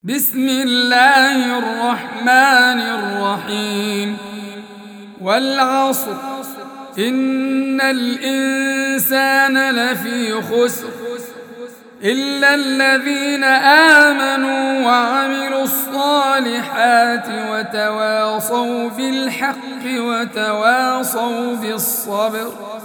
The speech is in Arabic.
بسم الله الرحمن الرحيم. والعصر إن الإنسان لفي خسر إلا الذين آمنوا وعملوا الصالحات وتواصوا بالحق وتواصوا بالصبر.